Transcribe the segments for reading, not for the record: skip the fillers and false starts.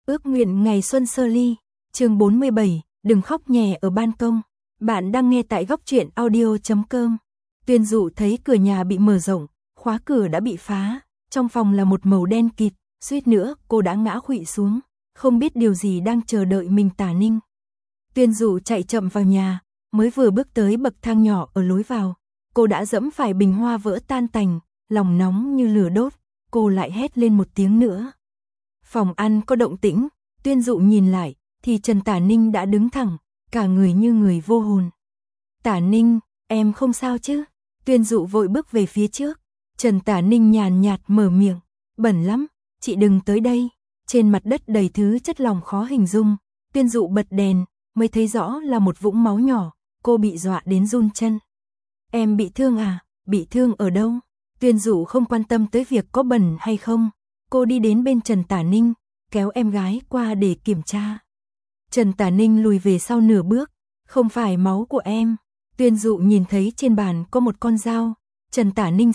Ước nguyện ngày xuân sơ ly, chương 47, đừng khóc nhè ở ban công. Bạn đang nghe tại góc truyện audio.com. Tuyên Dụ thấy cửa nhà bị mở rộng, khóa cửa đã bị phá, trong phòng là một màu đen kịt, suýt nữa cô đã ngã khuỵu xuống, không biết điều gì đang chờ đợi mình. Tả Ninh. Tuyên Dụ chạy chậm vào nhà, mới vừa bước tới bậc thang nhỏ ở lối vào, cô đã dẫm phải bình hoa vỡ tan tành, lòng nóng như lửa đốt, cô lại hét lên một tiếng nữa. Phòng ăn có động tĩnh, Tuyên Dụ nhìn lại, thì Trần Tả Ninh đã đứng thẳng, cả người như người vô hồn. Tả Ninh, em không sao chứ? Tuyên Dụ vội bước về phía trước. Trần Tả Ninh nhàn nhạt mở miệng, bẩn lắm, chị đừng tới đây. Trên mặt đất đầy thứ chất lỏng khó hình dung. Tuyên Dụ bật đèn, mới thấy rõ là một vũng máu nhỏ, cô bị dọa đến run chân. Em bị thương à? Bị thương ở đâu? Tuyên Dụ không quan tâm tới việc có bẩn hay không. Cô đi đến bên Trần Tả Ninh, kéo em gái qua để kiểm tra. Trần Tả Ninh lùi về sau nửa bước, không phải máu của em. Tuyên Dụ nhìn thấy trên bàn có một con dao. Trần Tả Ninh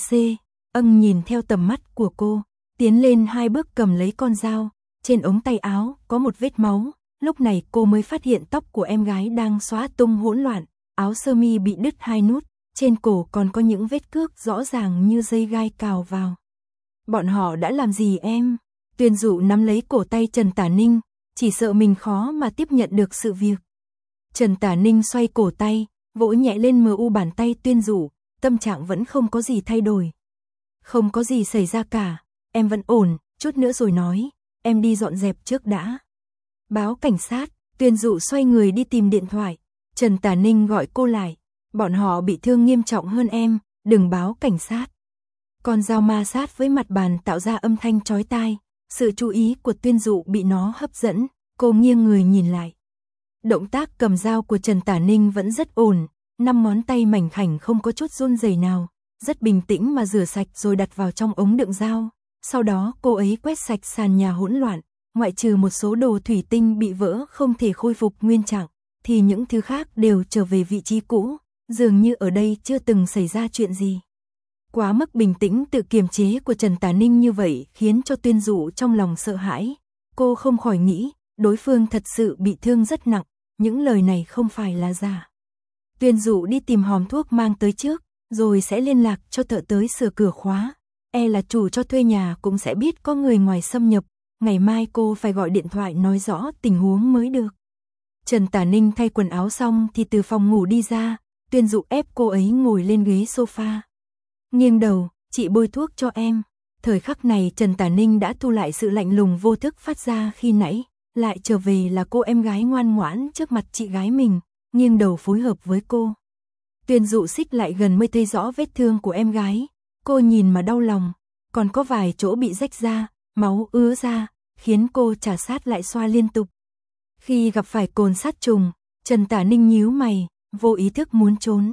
nhìn theo tầm mắt của cô, tiến lên 2 bước cầm lấy con dao. Trên ống tay áo có một vết máu, lúc này cô mới phát hiện tóc của em gái đang xóa tung hỗn loạn, áo sơ mi bị đứt 2 nút, trên cổ còn có những vết cước rõ ràng như dây gai cào vào. Bọn họ đã làm gì em? Tuyên Dụ nắm lấy cổ tay Trần Tả Ninh, chỉ sợ mình khó mà tiếp nhận được sự việc. Trần Tả Ninh xoay cổ tay, vỗ nhẹ lên mu bàn tay Tuyên Dụ, tâm trạng vẫn không có gì thay đổi. Không có gì xảy ra cả, em vẫn ổn, chút nữa rồi nói, em đi dọn dẹp trước đã. Báo cảnh sát. Tuyên Dụ xoay người đi tìm điện thoại. Trần Tả Ninh gọi cô lại, bọn họ bị thương nghiêm trọng hơn em, đừng báo cảnh sát. Con dao ma sát với mặt bàn tạo ra âm thanh chói tai, sự chú ý của Tuyên Dụ bị nó hấp dẫn, cô nghiêng người nhìn lại. Động tác cầm dao của Trần Tả Ninh vẫn rất ổn, 5 ngón tay mảnh khảnh không có chút run rẩy nào, rất bình tĩnh mà rửa sạch rồi đặt vào trong ống đựng dao. Sau đó cô ấy quét sạch sàn nhà hỗn loạn, ngoại trừ một số đồ thủy tinh bị vỡ không thể khôi phục nguyên trạng, thì những thứ khác đều trở về vị trí cũ, dường như ở đây chưa từng xảy ra chuyện gì. Quá mức bình tĩnh tự kiềm chế của Trần Tả Ninh như vậy khiến cho Tuyên Dụ trong lòng sợ hãi. Cô không khỏi nghĩ, đối phương thật sự bị thương rất nặng, những lời này không phải là giả. Tuyên Dụ đi tìm hòm thuốc mang tới trước, rồi sẽ liên lạc cho thợ tới sửa cửa khóa. Là chủ cho thuê nhà cũng sẽ biết có người ngoài xâm nhập, ngày mai cô phải gọi điện thoại nói rõ tình huống mới được. Trần Tả Ninh thay quần áo xong thì từ phòng ngủ đi ra, Tuyên Dụ ép cô ấy ngồi lên ghế sofa. Nghiêng đầu, chị bôi thuốc cho em. Thời khắc này Trần Tả Ninh đã thu lại sự lạnh lùng vô thức phát ra khi nãy, lại trở về là cô em gái ngoan ngoãn trước mặt chị gái mình, nghiêng đầu phối hợp với cô. Tuyên Dụ xích lại gần mới thấy rõ vết thương của em gái, cô nhìn mà đau lòng, còn có vài chỗ bị rách ra, máu ứa ra, khiến cô chà sát lại xoa liên tục. Khi gặp phải cồn sát trùng, Trần Tả Ninh nhíu mày, vô ý thức muốn trốn.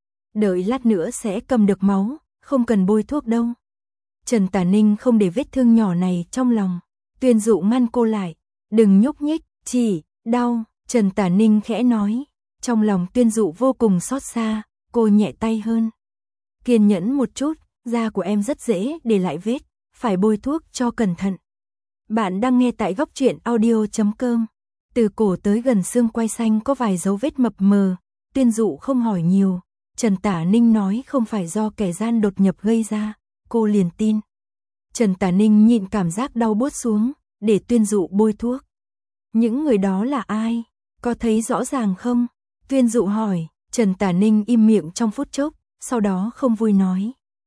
Đợi lát nữa sẽ cầm được máu, không cần bôi thuốc đâu. Trần Tả Ninh không để vết thương nhỏ này trong lòng. Tuyên Dụ ngăn cô lại, đừng nhúc nhích, chỉ đau. Trần Tả Ninh khẽ nói. Trong lòng Tuyên Dụ vô cùng xót xa, cô nhẹ tay hơn. Kiên nhẫn một chút, da của em rất dễ để lại vết, phải bôi thuốc cho cẩn thận. Bạn đang nghe tại góc truyện audio.com. Từ cổ tới gần xương quai xanh có vài dấu vết mập mờ, Tuyên Dụ không hỏi nhiều. Trần Tả Ninh nói không phải do kẻ gian đột nhập gây ra, cô liền tin. Trần Tả Ninh nhịn cảm giác đau buốt xuống, để Tuyên Dụ bôi thuốc. Những người đó là ai? Có thấy rõ ràng không? Tuyên Dụ hỏi. Trần Tả Ninh im miệng trong phút chốc, sau đó không vui nói.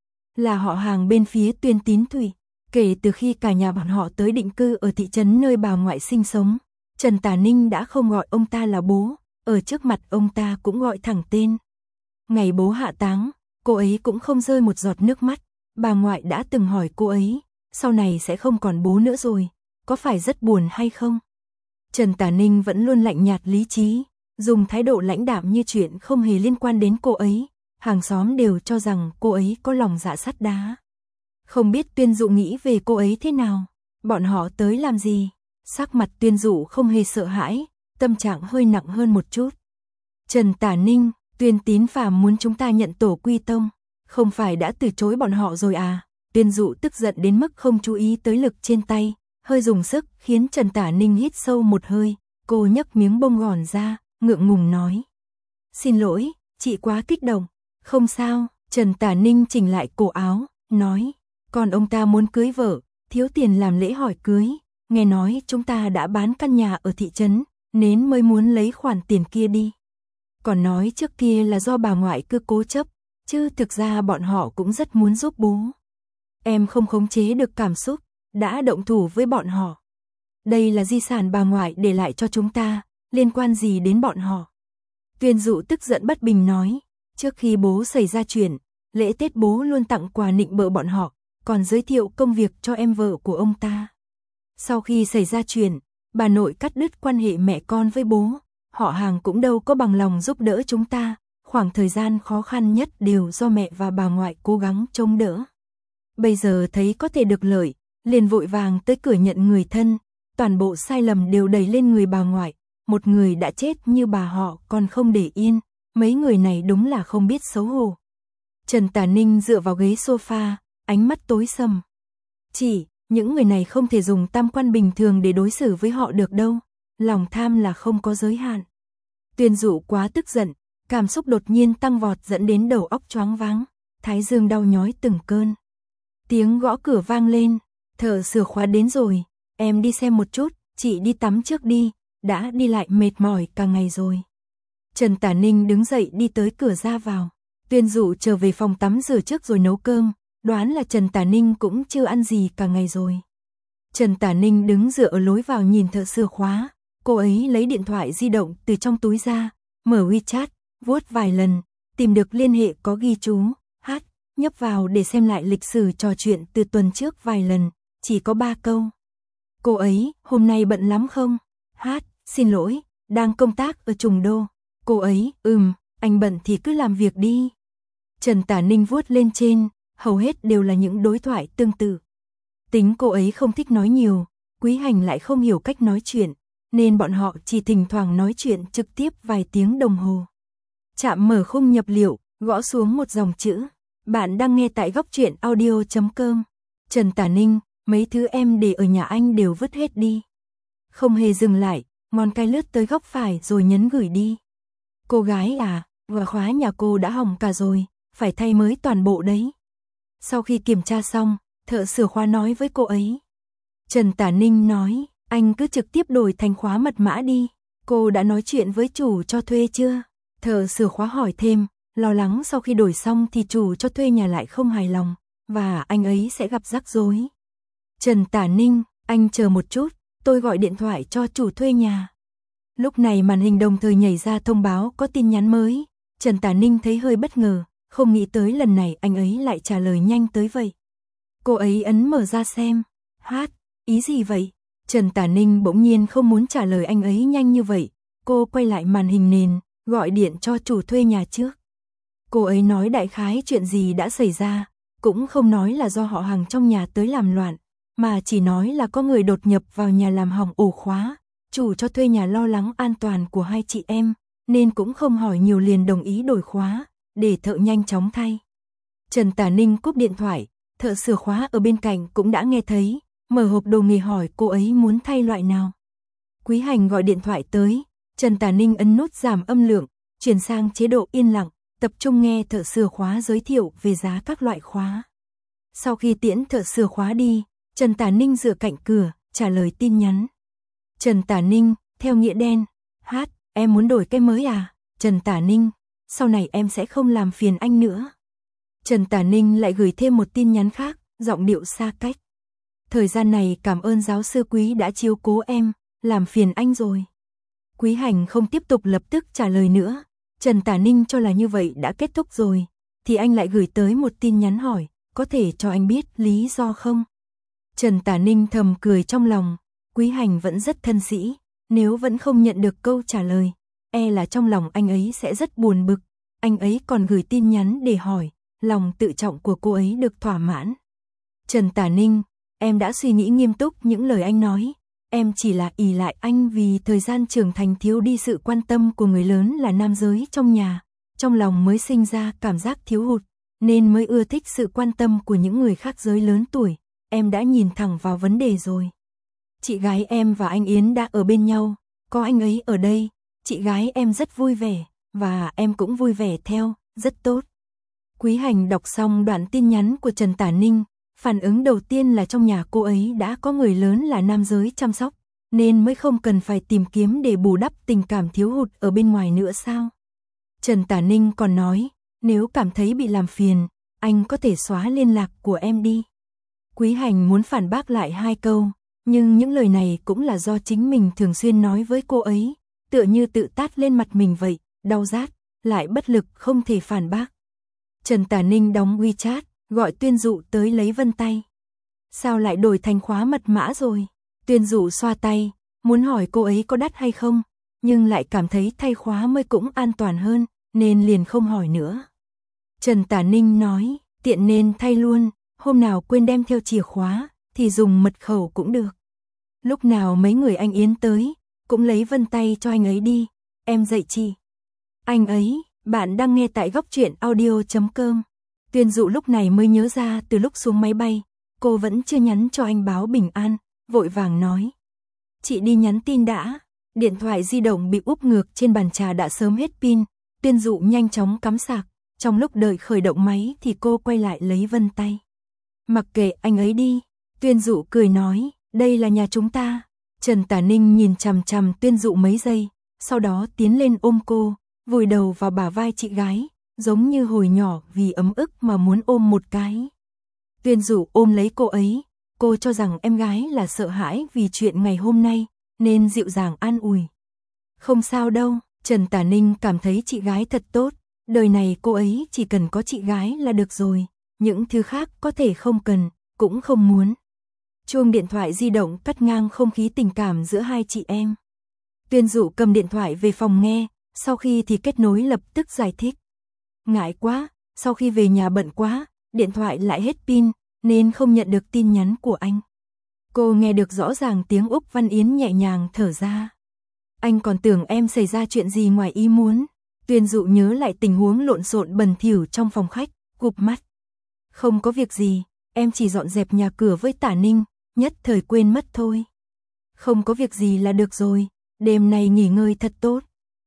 Là họ hàng bên phía Tuyên Tín Thủy. Kể từ khi cả nhà bọn họ tới định cư ở thị trấn nơi bà ngoại sinh sống, Trần Tả Ninh đã không gọi ông ta là bố, ở trước mặt ông ta cũng gọi thẳng tên. Ngày bố hạ táng, cô ấy cũng không rơi một giọt nước mắt. Bà ngoại đã từng hỏi cô ấy, sau này sẽ không còn bố nữa rồi, có phải rất buồn hay không? Trần Tả Ninh vẫn luôn lạnh nhạt lý trí, dùng thái độ lãnh đạm như chuyện không hề liên quan đến cô ấy. Hàng xóm đều cho rằng cô ấy có lòng dạ sắt đá. Không biết Tuyên Dụ nghĩ về cô ấy thế nào? Bọn họ tới làm gì? Sắc mặt Tuyên Dụ không hề sợ hãi, tâm trạng hơi nặng hơn một chút. Trần Tả Ninh, Tuyên Tín Phàm muốn chúng ta nhận tổ quy tông, không phải đã từ chối bọn họ rồi à? Tuyên Dụ tức giận đến mức không chú ý tới lực trên tay, hơi dùng sức khiến Trần Tả Ninh hít sâu một hơi, cô nhấc miếng bông gòn ra, ngượng ngùng nói. Xin lỗi, chị quá kích động. Không sao, Trần Tả Ninh chỉnh lại cổ áo, nói. Còn ông ta muốn cưới vợ, thiếu tiền làm lễ hỏi cưới, nghe nói chúng ta đã bán căn nhà ở thị trấn, nên mới muốn lấy khoản tiền kia đi. Còn nói trước kia là do bà ngoại cứ cố chấp, chứ thực ra bọn họ cũng rất muốn giúp bố. Em không khống chế được cảm xúc, đã động thủ với bọn họ. Đây là di sản bà ngoại để lại cho chúng ta, liên quan gì đến bọn họ? Tuyên Dụ tức giận bất bình nói, trước khi bố xảy ra chuyện, lễ Tết bố luôn tặng quà nịnh bợ bọn họ, còn giới thiệu công việc cho em vợ của ông ta. Sau khi xảy ra chuyện, bà nội cắt đứt quan hệ mẹ con với bố, họ hàng cũng đâu có bằng lòng giúp đỡ chúng ta, khoảng thời gian khó khăn nhất đều do mẹ và bà ngoại cố gắng chống đỡ. Bây giờ thấy có thể được lợi, liền vội vàng tới cửa nhận người thân, toàn bộ sai lầm đều đẩy lên người bà ngoại, một người đã chết như bà họ còn không để yên, mấy người này đúng là không biết xấu hổ. Trần Tả Ninh dựa vào ghế sofa, ánh mắt tối sầm. Chỉ, những người này không thể dùng tam quan bình thường để đối xử với họ được đâu, lòng tham là không có giới hạn. Tuyên Dụ quá tức giận, cảm xúc đột nhiên tăng vọt dẫn đến đầu óc choáng váng, thái dương đau nhói từng cơn. Tiếng gõ cửa vang lên, thợ sửa khóa đến rồi, em đi xem một chút, chị đi tắm trước đi, đã đi lại mệt mỏi cả ngày rồi. Trần Tả Ninh đứng dậy đi tới cửa ra vào, Tuyên Dụ trở về phòng tắm rửa trước rồi nấu cơm, đoán là Trần Tả Ninh cũng chưa ăn gì cả ngày rồi. Trần Tả Ninh đứng dựa ở lối vào nhìn thợ sửa khóa, cô ấy lấy điện thoại di động từ trong túi ra, mở WeChat, vuốt vài lần, tìm được liên hệ có ghi chú, hát, nhấp vào để xem lại lịch sử trò chuyện từ tuần trước vài lần, chỉ có 3 câu. Cô ấy, hôm nay bận lắm không? Hát, xin lỗi, đang công tác ở Trùng Đô. Cô ấy, anh bận thì cứ làm việc đi. Trần Tả Ninh vuốt lên trên, hầu hết đều là những đối thoại tương tự. Tính cô ấy không thích nói nhiều, Quý Hành lại không hiểu cách nói chuyện, nên bọn họ chỉ thỉnh thoảng nói chuyện trực tiếp vài tiếng đồng hồ. Chạm mở khung nhập liệu, gõ xuống một dòng chữ. Bạn đang nghe tại góc truyện audio.com. Trần Tả Ninh, mấy thứ em để ở nhà anh đều vứt hết đi. Không hề dừng lại, ngón cái lướt tới góc phải rồi nhấn gửi đi. Cô gái à, và khóa nhà cô đã hỏng cả rồi, phải thay mới toàn bộ đấy. Sau khi kiểm tra xong, thợ sửa khóa nói với cô ấy. Trần Tả Ninh nói, anh cứ trực tiếp đổi thành khóa mật mã đi. Cô đã nói chuyện với chủ cho thuê chưa? Thợ sửa khóa hỏi thêm, lo lắng sau khi đổi xong thì chủ cho thuê nhà lại không hài lòng, và anh ấy sẽ gặp rắc rối. Trần Tả Ninh, anh chờ một chút, tôi gọi điện thoại cho chủ thuê nhà. Lúc này màn hình đồng thời nhảy ra thông báo có tin nhắn mới. Trần Tả Ninh thấy hơi bất ngờ, không nghĩ tới lần này anh ấy lại trả lời nhanh tới vậy. Cô ấy ấn mở ra xem. Hát, ý gì vậy? Trần Tả Ninh bỗng nhiên không muốn trả lời anh ấy nhanh như vậy. Cô quay lại màn hình nền, gọi điện cho chủ thuê nhà trước. Cô ấy nói đại khái chuyện gì đã xảy ra, cũng không nói là do họ hàng trong nhà tới làm loạn, mà chỉ nói là có người đột nhập vào nhà làm hỏng ổ khóa. Chủ cho thuê nhà lo lắng an toàn của hai chị em, nên cũng không hỏi nhiều liền đồng ý đổi khóa, để thợ nhanh chóng thay. Trần Tả Ninh cúp điện thoại, thợ sửa khóa ở bên cạnh cũng đã nghe thấy, mở hộp đồ nghề hỏi cô ấy muốn thay loại nào. Quý Hành gọi điện thoại tới, Trần Tả Ninh ấn nút giảm âm lượng, chuyển sang chế độ yên lặng, tập trung nghe thợ sửa khóa giới thiệu về giá các loại khóa. Sau khi tiễn thợ sửa khóa đi, Trần Tả Ninh dựa cạnh cửa, trả lời tin nhắn. Trần Tả Ninh, theo nghĩa đen, hát, em muốn đổi cái mới à? Trần Tả Ninh, sau này em sẽ không làm phiền anh nữa. Trần Tả Ninh lại gửi thêm một tin nhắn khác, giọng điệu xa cách. Thời gian này cảm ơn giáo sư Quý đã chiếu cố em, làm phiền anh rồi. Quý Hành không tiếp tục lập tức trả lời nữa. Trần Tả Ninh cho là như vậy đã kết thúc rồi, thì anh lại gửi tới một tin nhắn hỏi, có thể cho anh biết lý do không? Trần Tả Ninh thầm cười trong lòng, Quý Hành vẫn rất thân sĩ, nếu vẫn không nhận được câu trả lời, e là trong lòng anh ấy sẽ rất buồn bực. Anh ấy còn gửi tin nhắn để hỏi, lòng tự trọng của cô ấy được thỏa mãn. Trần Tả Ninh, em đã suy nghĩ nghiêm túc những lời anh nói, em chỉ là ỷ lại anh vì thời gian trưởng thành thiếu đi sự quan tâm của người lớn là nam giới trong nhà, trong lòng mới sinh ra cảm giác thiếu hụt, nên mới ưa thích sự quan tâm của những người khác giới lớn tuổi, em đã nhìn thẳng vào vấn đề rồi. chị gái em và anh Yến đã ở bên nhau, có anh ấy ở đây, chị gái em rất vui vẻ, và em cũng vui vẻ theo, rất tốt. Quý Hành đọc xong đoạn tin nhắn của Trần Tả Ninh, phản ứng đầu tiên là trong nhà cô ấy đã có người lớn là nam giới chăm sóc, nên mới không cần phải tìm kiếm để bù đắp tình cảm thiếu hụt ở bên ngoài nữa sao? Trần Tả Ninh còn nói, nếu cảm thấy bị làm phiền, anh có thể xóa liên lạc của em đi. Quý Hành muốn phản bác lại 2 câu, nhưng những lời này cũng là do chính mình thường xuyên nói với cô ấy, tựa như tự tát lên mặt mình vậy, đau rát, lại bất lực không thể phản bác. Trần Tả Ninh đóng WeChat, gọi Tuyên Dụ tới lấy vân tay. Sao lại đổi thành khóa mật mã rồi? Tuyên Dụ xoa tay, muốn hỏi cô ấy có đắt hay không, nhưng lại cảm thấy thay khóa mới cũng an toàn hơn, nên liền không hỏi nữa. Trần Tả Ninh nói, tiện nên thay luôn, hôm nào quên đem theo chìa khóa, thì dùng mật khẩu cũng được. Lúc nào mấy người anh Yến tới, cũng lấy vân tay cho anh ấy đi, em dạy chị. Anh ấy, bạn đang nghe tại góc truyện audio.com. Tuyên Dụ lúc này mới nhớ ra từ lúc xuống máy bay, cô vẫn chưa nhắn cho anh báo bình an, vội vàng nói. Chị đi nhắn tin đã, điện thoại di động bị úp ngược trên bàn trà đã sớm hết pin, Tuyên Dụ nhanh chóng cắm sạc, trong lúc đợi khởi động máy thì cô quay lại lấy vân tay. Mặc kệ anh ấy đi, Tuyên Dụ cười nói, đây là nhà chúng ta. Trần Tả Ninh nhìn chằm chằm Tuyên Dụ mấy giây, sau đó tiến lên ôm cô, vùi đầu vào bả vai chị gái, giống như hồi nhỏ vì ấm ức mà muốn ôm một cái. Tuyên Dụ ôm lấy cô ấy, cô cho rằng em gái là sợ hãi vì chuyện ngày hôm nay, nên dịu dàng an ủi. Không sao đâu, Trần Tả Ninh cảm thấy chị gái thật tốt, đời này cô ấy chỉ cần có chị gái là được rồi, những thứ khác có thể không cần, cũng không muốn. Chuông điện thoại di động cắt ngang không khí tình cảm giữa hai chị em. Tuyên Dụ cầm điện thoại về phòng nghe, sau khi thì kết nối lập tức giải thích. Ngại quá, sau khi về nhà bận quá, điện thoại lại hết pin, nên không nhận được tin nhắn của anh. Cô nghe được rõ ràng tiếng Úc Văn Yến nhẹ nhàng thở ra. Anh còn tưởng em xảy ra chuyện gì ngoài ý muốn. Tuyên Dụ nhớ lại tình huống lộn xộn bẩn thỉu trong phòng khách, gục mắt. Không có việc gì, em chỉ dọn dẹp nhà cửa với Tả Ninh, nhất thời quên mất thôi. Không có việc gì là được rồi, đêm nay nghỉ ngơi thật tốt.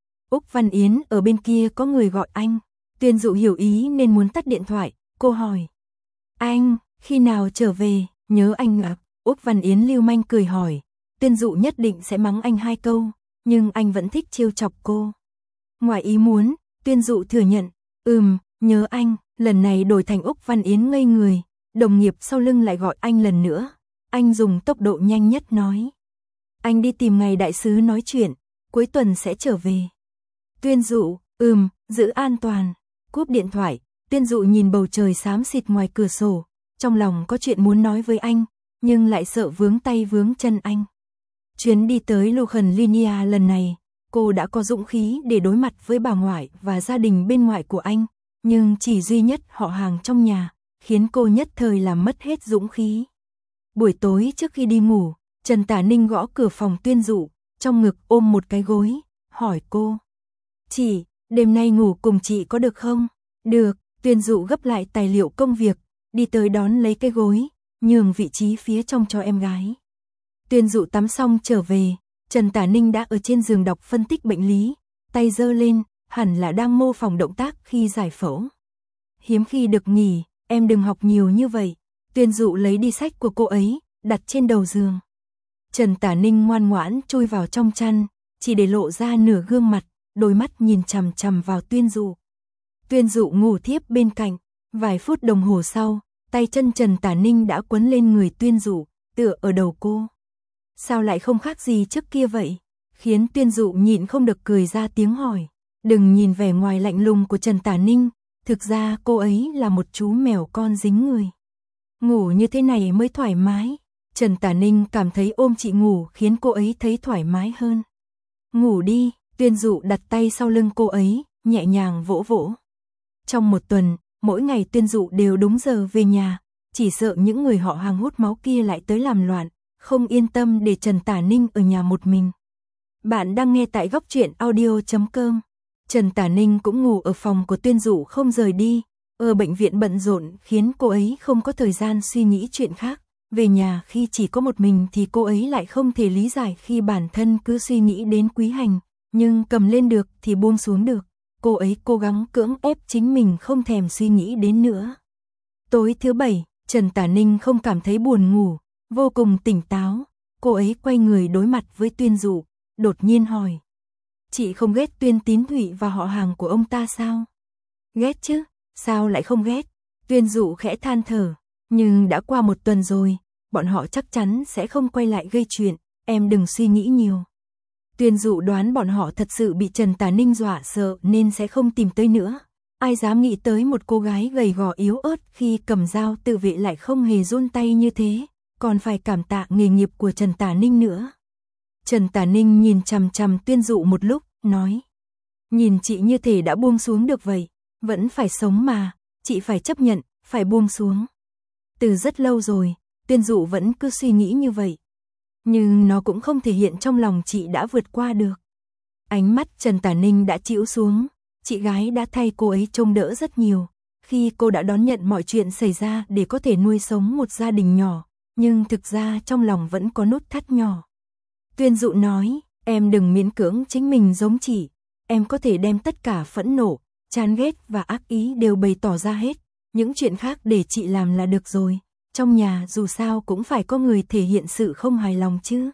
Úc Văn Yến ở bên kia có người gọi anh. Tuyên Dụ hiểu ý nên muốn tắt điện thoại, cô hỏi. Anh, khi nào trở về, nhớ anh ạ. Úc Văn Yến lưu manh cười hỏi. Tuyên Dụ nhất định sẽ mắng anh 2 câu, nhưng anh vẫn thích trêu chọc cô. Ngoài ý muốn, Tuyên Dụ thừa nhận. Nhớ anh, lần này đổi thành Úc Văn Yến ngây người, đồng nghiệp sau lưng lại gọi anh lần nữa. Anh dùng tốc độ nhanh nhất nói. Anh đi tìm ngày đại sứ nói chuyện, cuối tuần sẽ trở về. Tuyên Dụ, giữ an toàn. Cúp điện thoại, Tuyên Dụ nhìn bầu trời xám xịt ngoài cửa sổ, trong lòng có chuyện muốn nói với anh, nhưng lại sợ vướng tay vướng chân anh. Chuyến đi tới Lucan Linia lần này, cô đã có dũng khí để đối mặt với bà ngoại và gia đình bên ngoại của anh, nhưng chỉ duy nhất họ hàng trong nhà, khiến cô nhất thời làm mất hết dũng khí. Buổi tối trước khi đi ngủ, Trần Tả Ninh gõ cửa phòng Tuyên Dụ, trong ngực ôm một cái gối, hỏi cô. Chị, đêm nay ngủ cùng chị có được không? Được, Tuyên Dụ gấp lại tài liệu công việc, đi tới đón lấy cái gối, nhường vị trí phía trong cho em gái. Tuyên Dụ tắm xong trở về, Trần Tả Ninh đã ở trên giường đọc phân tích bệnh lý, tay giơ lên, hẳn là đang mô phỏng động tác khi giải phẫu. Hiếm khi được nghỉ, em đừng học nhiều như vậy. Tuyên Dụ lấy đi sách của cô ấy, đặt trên đầu giường. Trần Tả Ninh ngoan ngoãn chui vào trong chăn, chỉ để lộ ra nửa gương mặt, đôi mắt nhìn chằm chằm vào Tuyên Dụ. Tuyên Dụ ngủ thiếp bên cạnh, vài phút đồng hồ sau, tay chân Trần Tả Ninh đã quấn lên người Tuyên Dụ, tựa ở đầu cô. Sao lại không khác gì trước kia vậy? Khiến Tuyên Dụ nhịn không được cười ra tiếng hỏi. Đừng nhìn vẻ ngoài lạnh lùng của Trần Tả Ninh, thực ra cô ấy là một chú mèo con dính người. Ngủ như thế này mới thoải mái. Trần Tả Ninh cảm thấy ôm chị ngủ khiến cô ấy thấy thoải mái hơn. Ngủ đi, Tuyên Dụ đặt tay sau lưng cô ấy, nhẹ nhàng vỗ vỗ. Trong một tuần, mỗi ngày Tuyên Dụ đều đúng giờ về nhà, chỉ sợ những người họ hàng hút máu kia lại tới làm loạn, không yên tâm để Trần Tả Ninh ở nhà một mình. Bạn đang nghe tại góc truyện audio.com. Trần Tả Ninh cũng ngủ ở phòng của Tuyên Dụ không rời đi, ở bệnh viện bận rộn khiến cô ấy không có thời gian suy nghĩ chuyện khác, Về nhà khi chỉ có một mình thì cô ấy lại không thể lý giải khi bản thân cứ suy nghĩ đến Quý Hành, nhưng cầm lên được thì buông xuống được. Cô ấy cố gắng cưỡng ép chính mình không thèm suy nghĩ đến nữa. Tối thứ Bảy, Trần Tả Ninh không cảm thấy buồn ngủ, vô cùng tỉnh táo. Cô ấy quay người đối mặt với Tuyên Dụ, đột nhiên hỏi. Chị không ghét Tuyên Tín Thụy và họ hàng của ông ta sao? Ghét chứ, sao lại không ghét? Tuyên Dụ khẽ than thở, nhưng đã qua 1 tuần rồi, bọn họ chắc chắn sẽ không quay lại gây chuyện, em đừng suy nghĩ nhiều. Tuyên Dụ đoán bọn họ thật sự bị Trần Tả Ninh dọa sợ nên sẽ không tìm tới nữa. Ai dám nghĩ tới một cô gái gầy gò yếu ớt khi cầm dao tự vệ lại không hề run tay như thế, còn phải cảm tạ nghề nghiệp của Trần Tả Ninh nữa. Trần Tả Ninh nhìn chằm chằm Tuyên Dụ một lúc, nói. Nhìn chị như thể đã buông xuống được vậy, vẫn phải sống mà, chị phải chấp nhận, phải buông xuống. Từ rất lâu rồi, Tuyên Dụ vẫn cứ suy nghĩ như vậy. Nhưng nó cũng không thể hiện trong lòng chị đã vượt qua được. Ánh mắt Trần Tả Ninh đã chĩu xuống, chị gái đã thay cô ấy trông đỡ rất nhiều. Khi cô đã đón nhận mọi chuyện xảy ra để có thể nuôi sống một gia đình nhỏ, nhưng thực ra trong lòng vẫn có nút thắt nhỏ. Tuyên Dụ nói, em đừng miễn cưỡng chính mình giống chị, em có thể đem tất cả phẫn nộ, chán ghét và ác ý đều bày tỏ ra hết, những chuyện khác để chị làm là được rồi. Trong nhà dù sao cũng phải có người thể hiện sự không hài lòng chứ.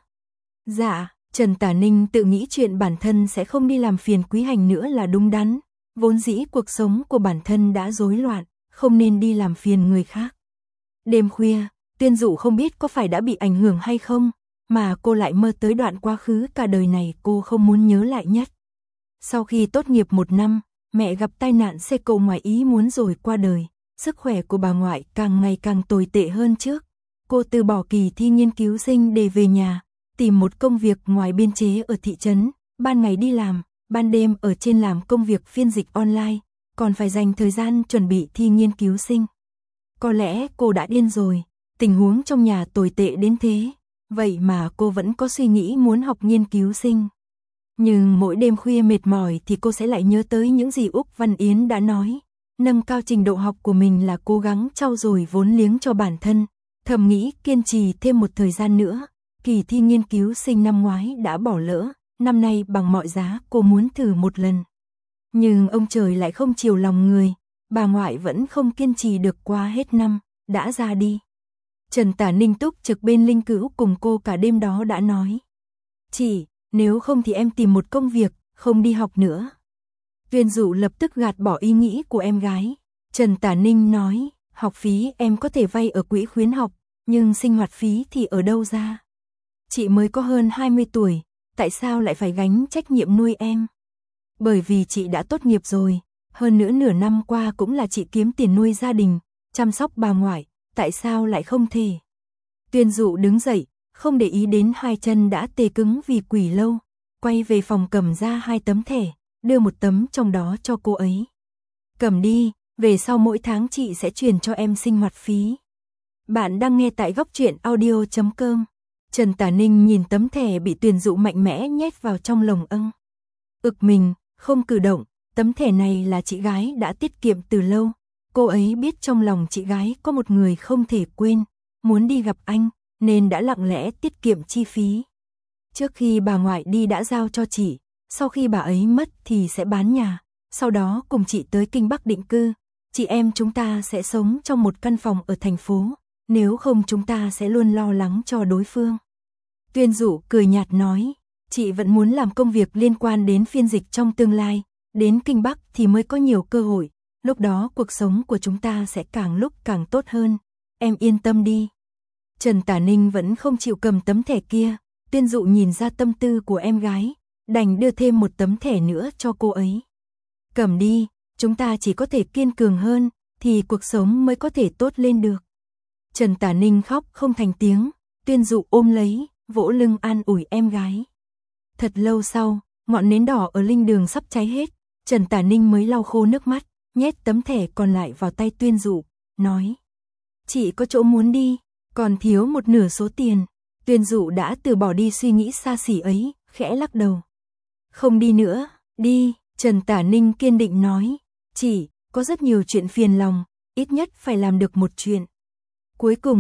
Dạ, Trần Tả Ninh tự nghĩ chuyện bản thân sẽ không đi làm phiền Quý Hành nữa là đúng đắn. Vốn dĩ cuộc sống của bản thân đã rối loạn, không nên đi làm phiền người khác. Đêm khuya, Tuyên Dụ không biết có phải đã bị ảnh hưởng hay không, mà cô lại mơ tới đoạn quá khứ cả đời này cô không muốn nhớ lại nhất. Sau khi tốt nghiệp 1 năm, mẹ gặp tai nạn xe cộ ngoài ý muốn rồi qua đời. Sức khỏe của bà ngoại càng ngày càng tồi tệ hơn trước. Cô từ bỏ kỳ thi nghiên cứu sinh để về nhà, tìm một công việc ngoài biên chế ở thị trấn, ban ngày đi làm, ban đêm ở trên làm công việc phiên dịch online, còn phải dành thời gian chuẩn bị thi nghiên cứu sinh. Có lẽ cô đã điên rồi, tình huống trong nhà tồi tệ đến thế, vậy mà cô vẫn có suy nghĩ muốn học nghiên cứu sinh. Nhưng mỗi đêm khuya mệt mỏi thì cô sẽ lại nhớ tới những gì Úc Văn Yến đã nói. Nâng cao trình độ học của mình là cố gắng trau dồi vốn liếng cho bản thân, thầm nghĩ kiên trì thêm một thời gian nữa. Kỳ thi nghiên cứu sinh năm ngoái đã bỏ lỡ, năm nay bằng mọi giá cô muốn thử một lần. Nhưng ông trời lại không chiều lòng người, bà ngoại vẫn không kiên trì được qua hết năm, đã ra đi. Trần Tả Ninh túc trực bên Linh Cữu cùng cô cả đêm đó đã nói. Chị, nếu không thì em tìm một công việc, không đi học nữa. Tuyên Dụ lập tức gạt bỏ ý nghĩ của em gái. Trần Tả Ninh nói, học phí em có thể vay ở quỹ khuyến học, nhưng sinh hoạt phí thì ở đâu ra? Chị mới có hơn 20 tuổi, tại sao lại phải gánh trách nhiệm nuôi em? Bởi vì chị đã tốt nghiệp rồi, hơn nữa nửa năm qua cũng là chị kiếm tiền nuôi gia đình, chăm sóc bà ngoại, tại sao lại không thể? Tuyên Dụ đứng dậy, không để ý đến hai chân đã tê cứng vì quỳ lâu, quay về phòng cầm ra 2 tấm thẻ, đưa một tấm trong đó cho cô ấy. Cầm đi, về sau mỗi tháng chị sẽ truyền cho em sinh hoạt phí. Bạn đang nghe tại góc truyện audio.com. Trần Tả Ninh nhìn tấm thẻ bị Tuyên Dụ mạnh mẽ nhét vào trong lồng âng. Ực mình, không cử động, tấm thẻ này là chị gái đã tiết kiệm từ lâu. Cô ấy biết trong lòng chị gái có một người không thể quên, muốn đi gặp anh, nên đã lặng lẽ tiết kiệm chi phí. Trước khi bà ngoại đi đã giao cho chị, sau khi bà ấy mất thì sẽ bán nhà, sau đó cùng chị tới Kinh Bắc định cư. Chị em chúng ta sẽ sống trong một căn phòng ở thành phố, nếu không chúng ta sẽ luôn lo lắng cho đối phương. Tuyên Dụ cười nhạt nói, chị vẫn muốn làm công việc liên quan đến phiên dịch trong tương lai, đến Kinh Bắc thì mới có nhiều cơ hội, lúc đó cuộc sống của chúng ta sẽ càng lúc càng tốt hơn, em yên tâm đi. Trần Tả Ninh vẫn không chịu cầm tấm thẻ kia, Tuyên Dụ nhìn ra tâm tư của em gái, đành đưa thêm một tấm thẻ nữa cho cô ấy. Cầm đi, chúng ta chỉ có thể kiên cường hơn, thì cuộc sống mới có thể tốt lên được. Trần Tả Ninh khóc không thành tiếng, Tuyên Dụ ôm lấy, vỗ lưng an ủi em gái. Thật lâu sau, ngọn nến đỏ ở linh đường sắp cháy hết, Trần Tả Ninh mới lau khô nước mắt, nhét tấm thẻ còn lại vào tay Tuyên Dụ, nói. Chị có chỗ muốn đi, còn thiếu một nửa số tiền. Tuyên Dụ đã từ bỏ đi suy nghĩ xa xỉ ấy, khẽ lắc đầu. Không đi nữa, đi, Trần Tả Ninh kiên định nói. Chị, có rất nhiều chuyện phiền lòng, ít nhất phải làm được một chuyện. Cuối cùng,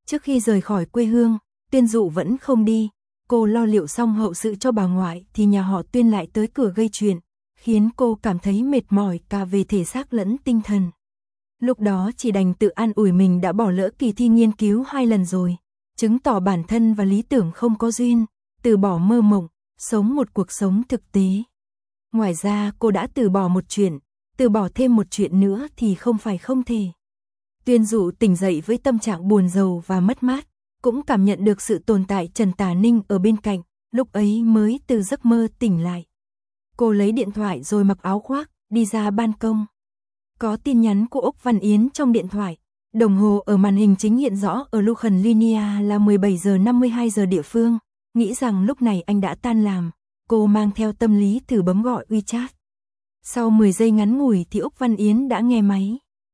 Trước khi rời khỏi quê hương, Tuyên Dụ vẫn không đi. Cô lo liệu xong hậu sự cho bà ngoại thì nhà họ Tuyên lại tới cửa gây chuyện, khiến cô cảm thấy mệt mỏi cả về thể xác lẫn tinh thần. Lúc đó chỉ đành tự an ủi mình đã bỏ lỡ kỳ thi nghiên cứu 2 lần rồi, chứng tỏ bản thân và lý tưởng không có duyên, từ bỏ mơ mộng, sống một cuộc sống thực tế. Ngoài ra cô đã từ bỏ một chuyện, từ bỏ thêm một chuyện nữa thì không phải không thể. Tuyên Dụ tỉnh dậy với tâm trạng buồn rầu và mất mát, cũng cảm nhận được sự tồn tại Trần Tả Ninh ở bên cạnh, lúc ấy mới từ giấc mơ tỉnh lại. Cô lấy điện thoại rồi mặc áo khoác, đi ra ban công. Có tin nhắn của Úc Văn Yến trong điện thoại. Đồng hồ ở màn hình chính hiện rõ ở Lucan Linia là 17 giờ 52 giờ địa phương. Nghĩ rằng lúc này anh đã tan làm, cô mang theo tâm lý thử bấm gọi WeChat. Sau 10 giây ngắn ngủi thì Úc Văn Yến đã nghe máy.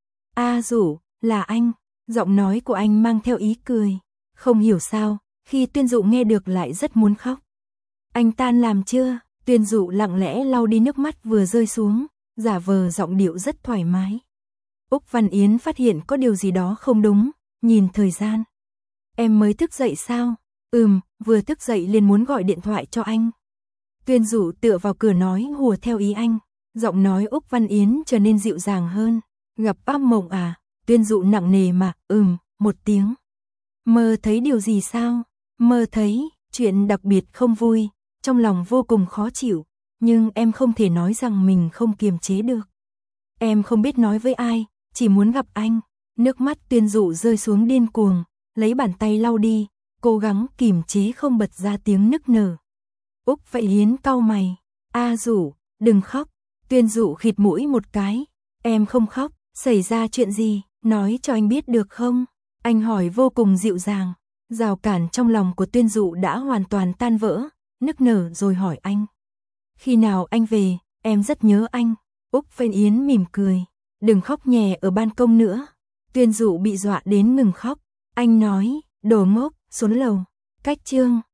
Dụ, là anh. Giọng nói của anh mang theo ý cười. Không hiểu sao, khi Tuyên Dụ nghe được lại rất muốn khóc. Anh tan làm chưa? Tuyên Dụ lặng lẽ lau đi nước mắt vừa rơi xuống, giả vờ giọng điệu rất thoải mái. Úc Văn Yến phát hiện có điều gì đó không đúng, nhìn thời gian. Em mới thức dậy sao? Vừa thức dậy liền muốn gọi điện thoại cho anh. Tuyên Dụ tựa vào cửa nói hùa theo ý anh, giọng nói Úc Văn Yến trở nên dịu dàng hơn. Gặp ác mộng à? Tuyên Dụ nặng nề mà, một tiếng. Mơ thấy điều gì sao? Mơ thấy, chuyện đặc biệt không vui, trong lòng vô cùng khó chịu, nhưng em không thể nói rằng mình không kiềm chế được. Em không biết nói với ai, chỉ muốn gặp anh. Nước mắt Tuyên Dụ rơi xuống điên cuồng, lấy bàn tay lau đi, cố gắng kìm chế không bật ra tiếng nức nở. Úc Văn Yến cau mày, Dụ, đừng khóc. Tuyên Dụ khịt mũi một cái, em không khóc, xảy ra chuyện gì, nói cho anh biết được không? Anh hỏi vô cùng dịu dàng, rào cản trong lòng của Tuyên Dụ đã hoàn toàn tan vỡ, nức nở rồi hỏi anh. Khi nào anh về, em rất nhớ anh. Úc Văn Yến mỉm cười, đừng khóc nhè ở ban công nữa. Tuyên Dụ bị dọa đến ngừng khóc, anh nói, đồ ngốc, xuống lầu. Cách chương